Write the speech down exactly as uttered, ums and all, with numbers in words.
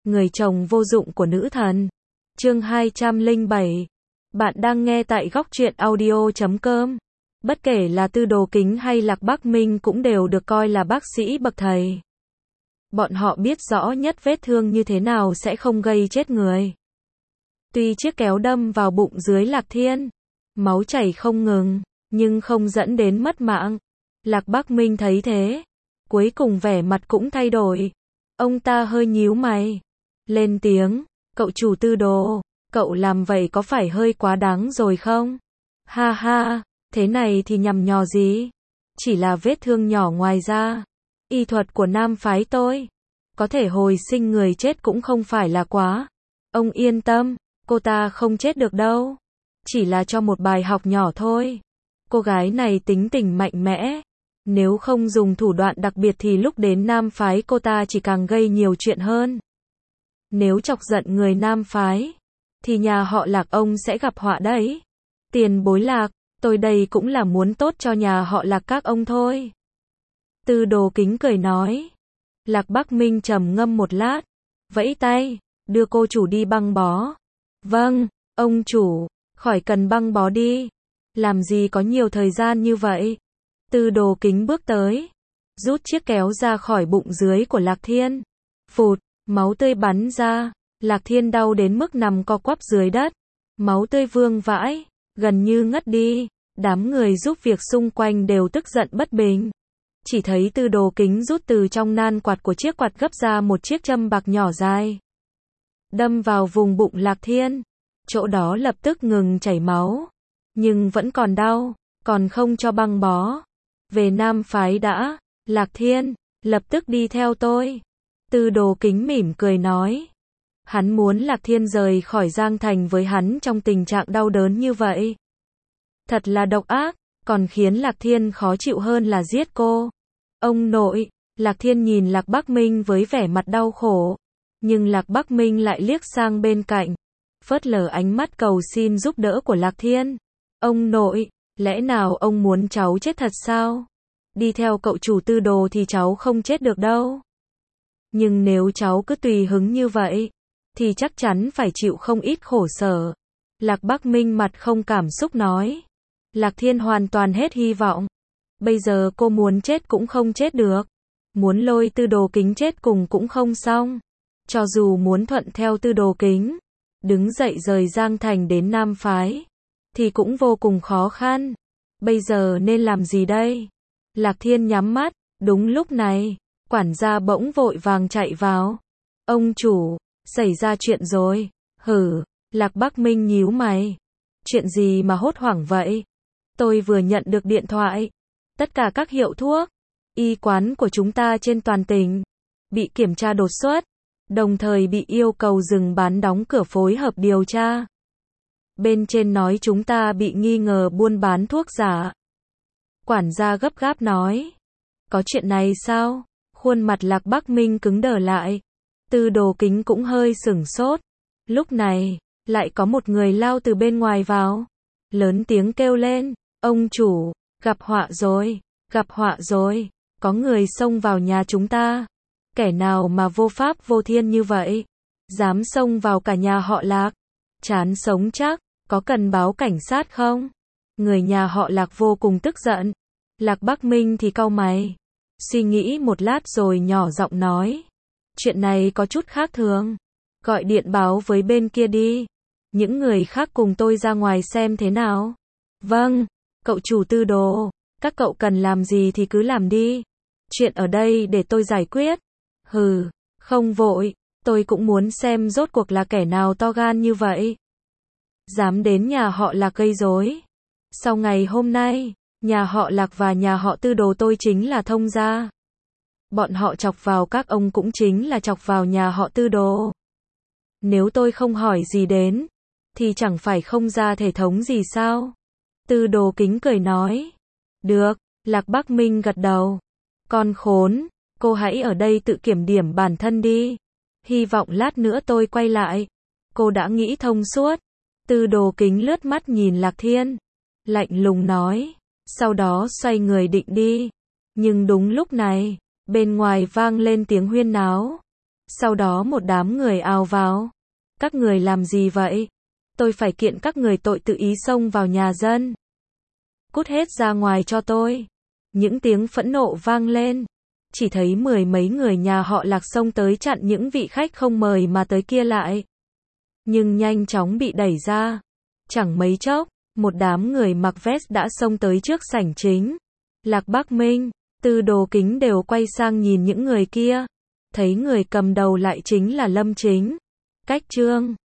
người chồng vô dụng của nữ thần. Chương hai trăm lẻ bảy. Bạn đang nghe tại góc truyện audio chấm com. Bất kể là Tư Đồ Kính hay Lạc Bắc Minh cũng đều được coi là bác sĩ bậc thầy. Bọn họ biết rõ nhất vết thương như thế nào sẽ không gây chết người. Tuy chiếc kéo đâm vào bụng dưới Lạc Thiên, máu chảy không ngừng, nhưng không dẫn đến mất mạng. Lạc Bắc Minh thấy thế, cuối cùng vẻ mặt cũng thay đổi. Ông ta hơi nhíu mày, lên tiếng, cậu chủ Tư Đồ, cậu làm vậy có phải hơi quá đáng rồi không? Ha ha, thế này thì nhằm nhò gì? Chỉ là vết thương nhỏ ngoài ra. Y thuật của nam phái tôi, có thể hồi sinh người chết cũng không phải là quá. Ông yên tâm, cô ta không chết được đâu. Chỉ là cho một bài học nhỏ thôi. Cô gái này tính tình mạnh mẽ. Nếu không dùng thủ đoạn đặc biệt thì lúc đến nam phái cô ta chỉ càng gây nhiều chuyện hơn. Nếu chọc giận người nam phái, thì nhà họ Lạc ông sẽ gặp họa đấy. Tiền bối Lạc, tôi đây cũng là muốn tốt cho nhà họ Lạc các ông thôi. Tư Đồ Kính cười nói. Lạc Bắc Minh trầm ngâm một lát, vẫy tay, đưa cô chủ đi băng bó. Vâng, ông chủ, khỏi cần băng bó đi. Làm gì có nhiều thời gian như vậy. Tư Đồ Kính bước tới, rút chiếc kéo ra khỏi bụng dưới của Lạc Thiên. Phụt, máu tươi bắn ra, Lạc Thiên đau đến mức nằm co quắp dưới đất. Máu tươi vương vãi, gần như ngất đi. Đám người giúp việc xung quanh đều tức giận bất bình. Chỉ thấy Tư Đồ Kính rút từ trong nan quạt của chiếc quạt gấp ra một chiếc châm bạc nhỏ dài. Đâm vào vùng bụng Lạc Thiên. Chỗ đó lập tức ngừng chảy máu. Nhưng vẫn còn đau, còn không cho băng bó. Về nam phái đã, Lạc Thiên, lập tức đi theo tôi. Tư Đồ Kính mỉm cười nói. Hắn muốn Lạc Thiên rời khỏi Giang Thành với hắn trong tình trạng đau đớn như vậy. Thật là độc ác, còn khiến Lạc Thiên khó chịu hơn là giết cô. Ông nội, Lạc Thiên nhìn Lạc Bắc Minh với vẻ mặt đau khổ. Nhưng Lạc Bắc Minh lại liếc sang bên cạnh, phớt lờ ánh mắt cầu xin giúp đỡ của Lạc Thiên. Ông nội, lẽ nào ông muốn cháu chết thật sao? Đi theo cậu chủ Tư Đồ thì cháu không chết được đâu. Nhưng nếu cháu cứ tùy hứng như vậy, thì chắc chắn phải chịu không ít khổ sở. Lạc Bắc Minh mặt không cảm xúc nói. Lạc Thiên hoàn toàn hết hy vọng. Bây giờ cô muốn chết cũng không chết được. Muốn lôi Tư Đồ Kính chết cùng cũng không xong. Cho dù muốn thuận theo Tư Đồ Kính, đứng dậy rời Giang Thành đến Nam Phái, thì cũng vô cùng khó khăn. Bây giờ nên làm gì đây? Lạc Thiên nhắm mắt, đúng lúc này, quản gia bỗng vội vàng chạy vào. Ông chủ, xảy ra chuyện rồi. Hử, Lạc Bắc Minh nhíu mày. Chuyện gì mà hốt hoảng vậy? Tôi vừa nhận được điện thoại. Tất cả các hiệu thuốc, y quán của chúng ta trên toàn tỉnh bị kiểm tra đột xuất, đồng thời bị yêu cầu dừng bán đóng cửa phối hợp điều tra. Bên trên nói chúng ta bị nghi ngờ buôn bán thuốc giả. Quản gia gấp gáp nói. Có chuyện này sao? Khuôn mặt Lạc Bắc Minh cứng đờ lại. Tư Đồ Kính cũng hơi sửng sốt. Lúc này, lại có một người lao từ bên ngoài vào. Lớn tiếng kêu lên. Ông chủ, gặp họa rồi, gặp họa rồi. Có người xông vào nhà chúng ta. Kẻ nào mà vô pháp vô thiên như vậy? Dám xông vào cả nhà họ Lạc. Chán sống chắc, có cần báo cảnh sát không? Người nhà họ Lạc vô cùng tức giận. Lạc Bắc Minh thì cau mày. Suy nghĩ một lát rồi nhỏ giọng nói. Chuyện này có chút khác thường. Gọi điện báo với bên kia đi. Những người khác cùng tôi ra ngoài xem thế nào. Vâng, cậu chủ Tư Đồ. Các cậu cần làm gì thì cứ làm đi. Chuyện ở đây để tôi giải quyết. Hừ, không vội. Tôi cũng muốn xem rốt cuộc là kẻ nào to gan như vậy. Dám đến nhà họ Lạc gây rối. Sau ngày hôm nay, nhà họ Lạc và nhà họ Tư Đồ tôi chính là thông gia. Bọn họ chọc vào các ông cũng chính là chọc vào nhà họ Tư Đồ. Nếu tôi không hỏi gì đến, thì chẳng phải không ra thể thống gì sao? Tư Đồ Kính cười nói. Được, Lạc Bắc Minh gật đầu. Con khốn, cô hãy ở đây tự kiểm điểm bản thân đi. Hy vọng lát nữa tôi quay lại. Cô đã nghĩ thông suốt. Tư Đồ Kính lướt mắt nhìn Lạc Thiên, lạnh lùng nói. Sau đó xoay người định đi. Nhưng đúng lúc này, bên ngoài vang lên tiếng huyên náo. Sau đó một đám người ào vào. Các người làm gì vậy? Tôi phải kiện các người tội tự ý xông vào nhà dân. Cút hết ra ngoài cho tôi. Những tiếng phẫn nộ vang lên. Chỉ thấy mười mấy người nhà họ Lạc xông tới chặn những vị khách không mời mà tới kia lại. Nhưng nhanh chóng bị đẩy ra. Chẳng mấy chốc, một đám người mặc vest đã xông tới trước sảnh chính. Lạc Bắc Minh, Tư Đồ Kính đều quay sang nhìn những người kia. Thấy người cầm đầu lại chính là Lâm Chính. Cách Trương.